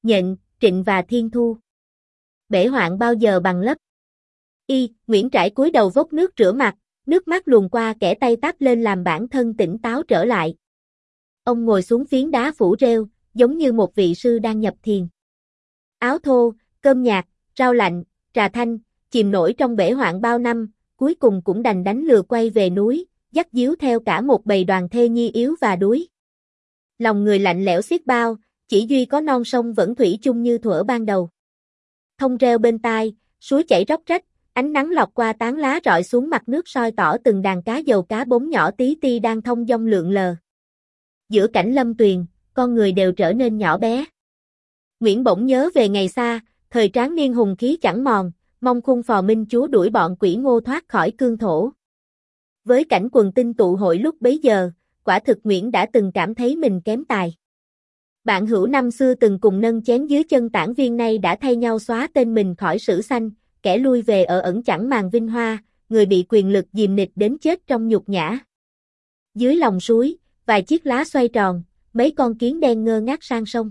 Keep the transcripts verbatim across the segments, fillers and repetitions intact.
Nhận, Trịnh và Thiên Thu. Bể hoạn bao giờ bằng lấp. Y, Nguyễn Trãi cúi đầu vốc nước rửa mặt, nước mắt luồn qua kẻ tay tát lên làm bản thân tỉnh táo trở lại. Ông ngồi xuống phiến đá phủ rêu, giống như một vị sư đang nhập thiền. Áo thô, cơm nhạt, rau lạnh, trà thanh, chìm nổi trong bể hoạn bao năm, cuối cùng cũng đành đánh lừa quay về núi, dắt díu theo cả một bầy đoàn thê nhi yếu và đuối. Lòng người lạnh lẽo xiết bao, chỉ duy có non sông vẫn thủy chung như thuở ban đầu. Thông reo bên tai, suối chảy róc rách, ánh nắng lọt qua tán lá rọi xuống mặt nước soi tỏ từng đàn cá dầu cá bống nhỏ tí ti đang thông dong lượn lờ. Giữa cảnh lâm tuyền, con người đều trở nên nhỏ bé. Nguyễn bỗng nhớ về ngày xa, thời tráng niên hùng khí chẳng mòn, mong khung phò minh chúa đuổi bọn quỷ ngô thoát khỏi cương thổ. Với cảnh quần tinh tụ hội lúc bấy giờ, quả thực Nguyễn đã từng cảm thấy mình kém tài. Bạn hữu năm xưa từng cùng nâng chén dưới chân tản viên nay đã thay nhau xóa tên mình khỏi sử xanh, kẻ lui về ở ẩn chẳng màng vinh hoa, người bị quyền lực dìm nịch đến chết trong nhục nhã. Dưới lòng suối, vài chiếc lá xoay tròn, mấy con kiến đen ngơ ngác sang sông.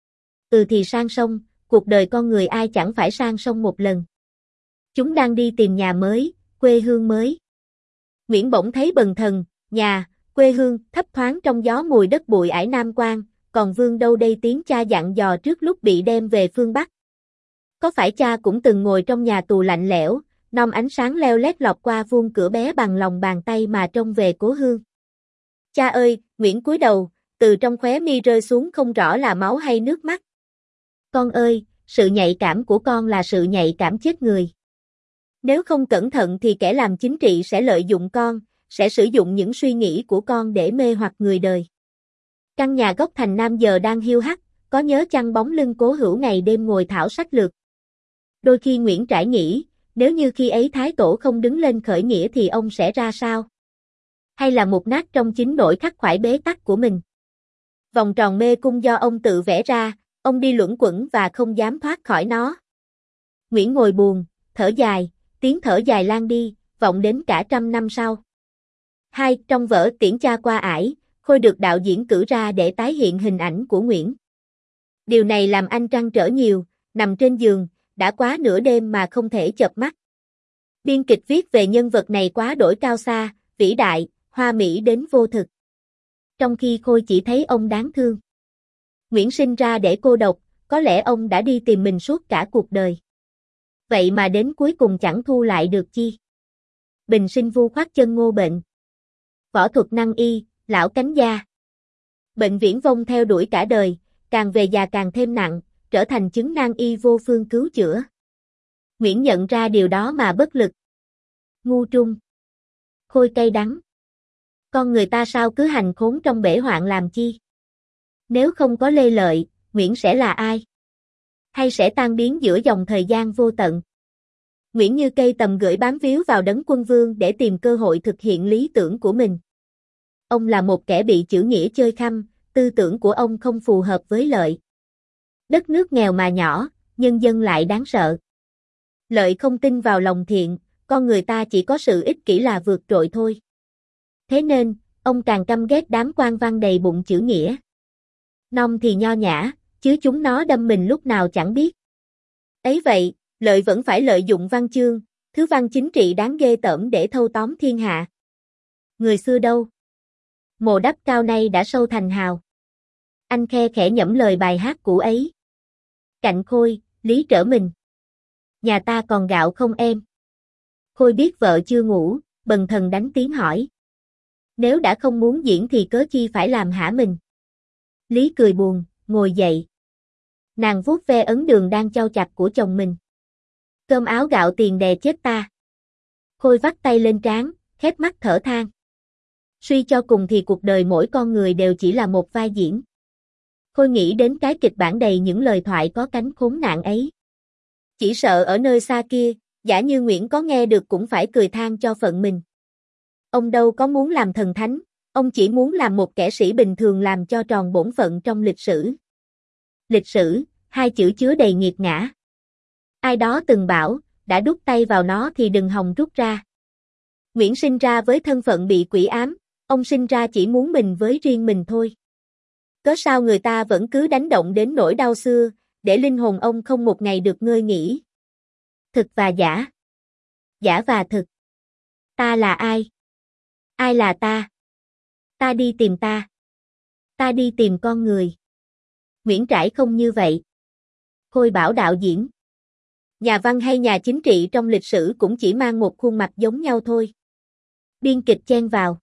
Ừ thì sang sông, cuộc đời con người ai chẳng phải sang sông một lần. Chúng đang đi tìm nhà mới, quê hương mới. Nguyễn bỗng thấy bần thần, nhà, quê hương, thấp thoáng trong gió mùi đất bụi ải Nam Quan, còn Vương đâu đây tiếng cha dặn dò trước lúc bị đem về phương Bắc. Có phải cha cũng từng ngồi trong nhà tù lạnh lẽo, nom ánh sáng leo lét lọt qua vuông cửa bé bằng lòng bàn tay mà trông về cố hương? Cha ơi, Nguyễn cúi đầu, từ trong khóe mi rơi xuống không rõ là máu hay nước mắt. Con ơi, sự nhạy cảm của con là sự nhạy cảm chết người. Nếu không cẩn thận thì kẻ làm chính trị sẽ lợi dụng con, sẽ sử dụng những suy nghĩ của con để mê hoặc người đời. Căn nhà góc thành Nam giờ đang hiu hắt, có nhớ chăng bóng lưng Cố Hữu ngày đêm ngồi thảo sách lược. Đôi khi Nguyễn Trãi nghĩ, nếu như khi ấy Thái Tổ không đứng lên khởi nghĩa thì ông sẽ ra sao? Hay là một nát trong chính nỗi khắc khoải bế tắc của mình? Vòng tròn mê cung do ông tự vẽ ra, ông đi luẩn quẩn và không dám thoát khỏi nó. Nguyễn ngồi buồn, thở dài, tiếng thở dài lan đi, vọng đến cả trăm năm sau. Hai, trong vở Tiễn cha qua ải, Khôi được đạo diễn cử ra để tái hiện hình ảnh của Nguyễn. Điều này làm anh trăn trở nhiều, nằm trên giường, đã quá nửa đêm mà không thể chợp mắt. Biên kịch viết về nhân vật này quá đổi cao xa, vĩ đại, hoa mỹ đến vô thực. Trong khi Khôi chỉ thấy ông đáng thương. Nguyễn sinh ra để cô độc, có lẽ ông đã đi tìm mình suốt cả cuộc đời. Vậy mà đến cuối cùng chẳng thu lại được chi. Bình sinh vu khoát chân ngô bệnh. Võ thuật năng y, lão cánh da. Bệnh viễn vông theo đuổi cả đời, càng về già càng thêm nặng, trở thành chứng nan y vô phương cứu chữa. Nguyễn nhận ra điều đó mà bất lực. Ngu trung. Khôi cay đắng. Con người ta sao cứ hành khốn trong bể hoạn làm chi? Nếu không có Lê Lợi, Nguyễn sẽ là ai? Hay sẽ tan biến giữa dòng thời gian vô tận? Nguyễn như cây tầm gửi bám víu vào Đấng Quân Vương để tìm cơ hội thực hiện lý tưởng của mình. Ông là một kẻ bị chữ nghĩa chơi khăm, tư tưởng của ông không phù hợp với Lợi. Đất nước nghèo mà nhỏ, nhân dân lại đáng sợ. Lợi không tin vào lòng thiện, con người ta chỉ có sự ích kỷ là vượt trội thôi. Thế nên, ông càng căm ghét đám quan văn đầy bụng chữ nghĩa. Nông thì nho nhã, chứ chúng nó đâm mình lúc nào chẳng biết. Ấy vậy, Lợi vẫn phải lợi dụng văn chương, thứ văn chính trị đáng ghê tởm để thâu tóm thiên hạ. Người xưa đâu? Mồ đắp cao nay đã sâu thành hào. Anh khe khẽ nhẩm lời bài hát cũ ấy. Cạnh Khôi, Lý Trở Mình. Nhà ta còn gạo không em? Khôi biết vợ chưa ngủ, bần thần đánh tiếng hỏi. Nếu đã không muốn diễn thì cớ chi phải làm hả mình? Lý cười buồn, ngồi dậy. Nàng vuốt ve ấn đường đang chau chặt của chồng mình. Cơm áo gạo tiền đè chết ta. Khôi vắt tay lên trán, khép mắt thở than. Suy cho cùng thì cuộc đời mỗi con người đều chỉ là một vai diễn. Khôi nghĩ đến cái kịch bản đầy những lời thoại có cánh khốn nạn ấy. Chỉ sợ ở nơi xa kia, giả như Nguyễn có nghe được cũng phải cười than cho phận mình. Ông đâu có muốn làm thần thánh, ông chỉ muốn làm một kẻ sĩ bình thường làm cho tròn bổn phận trong lịch sử. Lịch sử, hai chữ chứa đầy nghiệt ngã. Ai đó từng bảo, đã đút tay vào nó thì đừng hòng rút ra. Nguyễn sinh ra với thân phận bị quỷ ám, ông sinh ra chỉ muốn mình với riêng mình thôi. Cớ sao người ta vẫn cứ đánh động đến nỗi đau xưa, để linh hồn ông không một ngày được ngơi nghỉ. Thực và giả. Giả và thực. Ta là ai? Ai là ta? Ta đi tìm ta. Ta đi tìm con người. Nguyễn Trãi không như vậy. Khôi bảo đạo diễn. Nhà văn hay nhà chính trị trong lịch sử cũng chỉ mang một khuôn mặt giống nhau thôi. Biên kịch chen vào.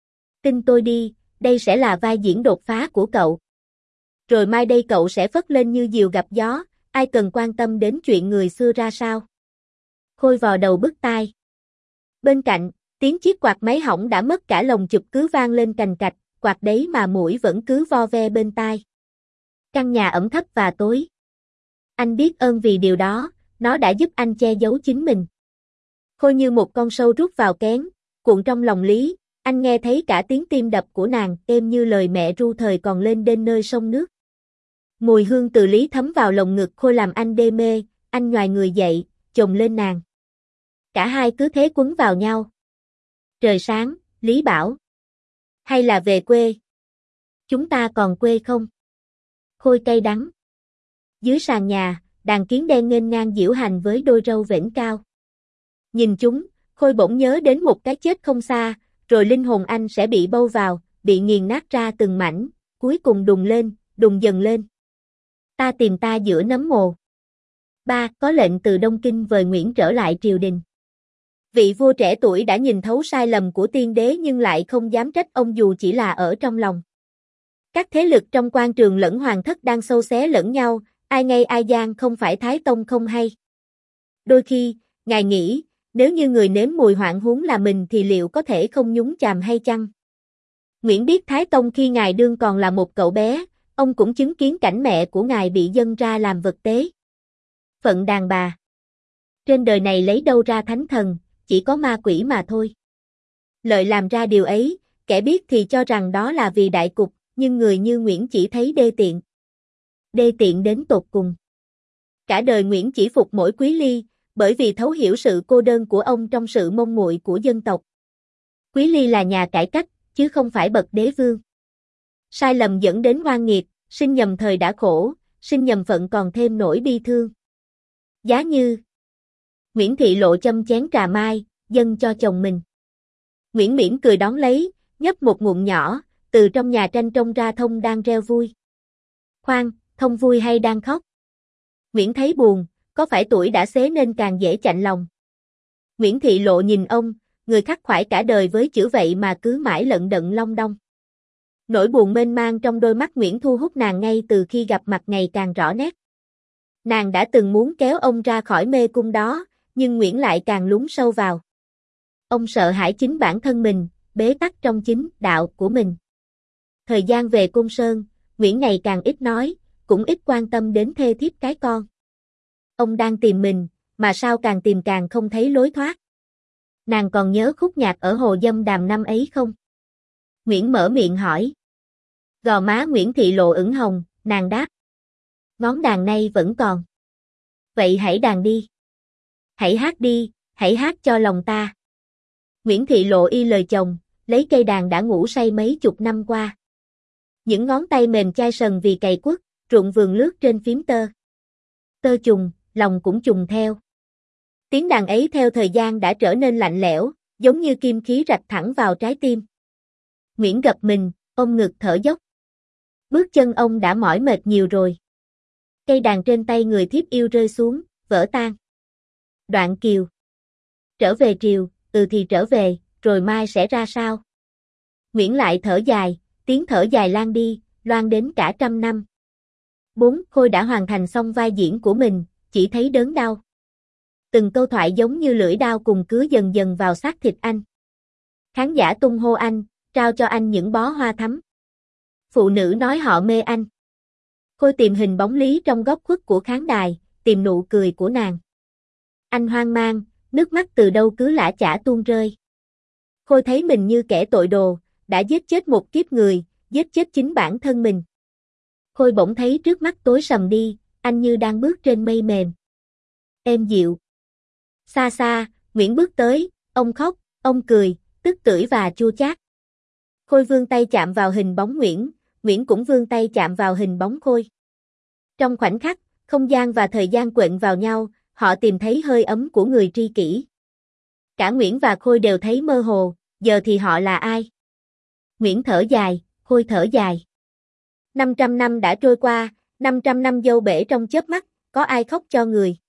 Tin tôi đi, đây sẽ là vai diễn đột phá của cậu. Rồi mai đây cậu sẽ phất lên như diều gặp gió, ai cần quan tâm đến chuyện người xưa ra sao. Khôi vò đầu bứt tai. Bên cạnh, tiếng chiếc quạt máy hỏng đã mất cả lồng chụp cứ vang lên cành cạch, quạt đấy mà mũi vẫn cứ vo ve bên tai. Căn nhà ẩm thấp và tối. Anh biết ơn vì điều đó, nó đã giúp anh che giấu chính mình. Khôi như một con sâu rút vào kén, cuộn trong lòng Lý, anh nghe thấy cả tiếng tim đập của nàng, êm như lời mẹ ru thời còn lên đên nơi sông nước. Mùi hương từ Lý thấm vào lồng ngực Khôi làm anh đê mê, anh nhoài người dậy, chồm lên nàng. Cả hai cứ thế quấn vào nhau. Trời sáng, Lý bảo. Hay là về quê? Chúng ta còn quê không? Khôi cay đắng. Dưới sàn nhà, đàn kiến đen nghênh ngang diễu hành với đôi râu vểnh cao. Nhìn chúng, Khôi bỗng nhớ đến một cái chết không xa, rồi linh hồn anh sẽ bị bâu vào, bị nghiền nát ra từng mảnh, cuối cùng đùng lên, đùng dần lên. Ta tìm ta giữa nấm mồ. Ba, có lệnh từ Đông Kinh vời Nguyễn trở lại triều đình. Vị vua trẻ tuổi đã nhìn thấu sai lầm của tiên đế nhưng lại không dám trách ông dù chỉ là ở trong lòng. Các thế lực trong quan trường lẫn hoàng thất đang xâu xé lẫn nhau, ai ngay ai gian không phải Thái Tông không hay. Đôi khi, ngài nghĩ, nếu như người nếm mùi hoạn huống là mình thì liệu có thể không nhúng chàm hay chăng? Nguyễn biết Thái Tông khi ngài đương còn là một cậu bé, ông cũng chứng kiến cảnh mẹ của ngài bị dâng ra làm vật tế. Phận đàn bà. Trên đời này lấy đâu ra thánh thần, chỉ có ma quỷ mà thôi. Lợi làm ra điều ấy, kẻ biết thì cho rằng đó là vì đại cục, nhưng người như Nguyễn chỉ thấy đê tiện. Đê tiện đến tột cùng. Cả đời Nguyễn chỉ phục mỗi Quý Ly, bởi vì thấu hiểu sự cô đơn của ông trong sự mong muội của dân tộc. Quý Ly là nhà cải cách, chứ không phải bậc đế vương. Sai lầm dẫn đến oan nghiệt, sinh nhầm thời đã khổ, sinh nhầm phận còn thêm nỗi bi thương. Giá như Nguyễn Thị Lộ châm chén trà mai, dâng cho chồng mình. Nguyễn mỉm cười đón lấy, nhấp một ngụm nhỏ, từ trong nhà tranh trông ra Thông đang reo vui. Khoan, Thông vui hay đang khóc? Nguyễn thấy buồn, có phải tuổi đã xế nên càng dễ chạnh lòng. Nguyễn Thị Lộ nhìn ông, người khắc khoải cả đời với chữ vậy mà cứ mãi lận đận long đong. Nỗi buồn mênh mang trong đôi mắt Nguyễn thu hút nàng ngay từ khi gặp mặt ngày càng rõ nét. Nàng đã từng muốn kéo ông ra khỏi mê cung đó, nhưng Nguyễn lại càng lún sâu vào. Ông sợ hãi chính bản thân mình, bế tắc trong chính đạo của mình. Thời gian về Côn Sơn, Nguyễn ngày càng ít nói, cũng ít quan tâm đến thê thiếp cái con. Ông đang tìm mình, mà sao càng tìm càng không thấy lối thoát. Nàng còn nhớ khúc nhạc ở Hồ Dâm Đàm năm ấy không? Nguyễn mở miệng hỏi. Gò má Nguyễn Thị Lộ ửng hồng, nàng đáp. Ngón đàn nay vẫn còn. Vậy hãy đàn đi. Hãy hát đi, hãy hát cho lòng ta. Nguyễn Thị Lộ y lời chồng, lấy cây đàn đã ngủ say mấy chục năm qua. Những ngón tay mềm chai sần vì cày quất, ruộng vườn lướt trên phím tơ. Tơ trùng, lòng cũng trùng theo. Tiếng đàn ấy theo thời gian đã trở nên lạnh lẽo, giống như kim khí rạch thẳng vào trái tim. Nguyễn gập mình, ôm ngực thở dốc. Bước chân ông đã mỏi mệt nhiều rồi. Cây đàn trên tay người thiếp yêu rơi xuống, vỡ tan. Đoạn Kiều. Trở về triều, ừ thì trở về, rồi mai sẽ ra sao? Nguyễn lại thở dài, tiếng thở dài lan đi, loan đến cả trăm năm. Bốn, Khôi đã hoàn thành xong vai diễn của mình, chỉ thấy đớn đau. Từng câu thoại giống như lưỡi dao cùng cứa dần dần vào xác thịt anh. Khán giả tung hô anh, trao cho anh những bó hoa thắm. Phụ nữ nói họ mê anh. Khôi tìm hình bóng Lý trong góc khuất của khán đài, tìm nụ cười của nàng. Anh hoang mang, nước mắt từ đâu cứ lã chả tuôn rơi. Khôi thấy mình như kẻ tội đồ, đã giết chết một kiếp người, giết chết chính bản thân mình. Khôi bỗng thấy trước mắt tối sầm đi, anh như đang bước trên mây mềm. Êm dịu. Xa xa, Nguyễn bước tới, ông khóc, ông cười, tức tưởi và chua chát. Khôi vươn tay chạm vào hình bóng Nguyễn, Nguyễn cũng vươn tay chạm vào hình bóng Khôi. Trong khoảnh khắc, Không gian và thời gian quện vào nhau, họ tìm thấy hơi ấm của người tri kỷ. Cả Nguyễn và Khôi đều thấy mơ hồ, giờ thì họ là ai? Nguyễn thở dài, Khôi thở dài. năm trăm năm đã trôi qua, năm trăm năm dâu bể trong chớp mắt, có ai khóc cho người?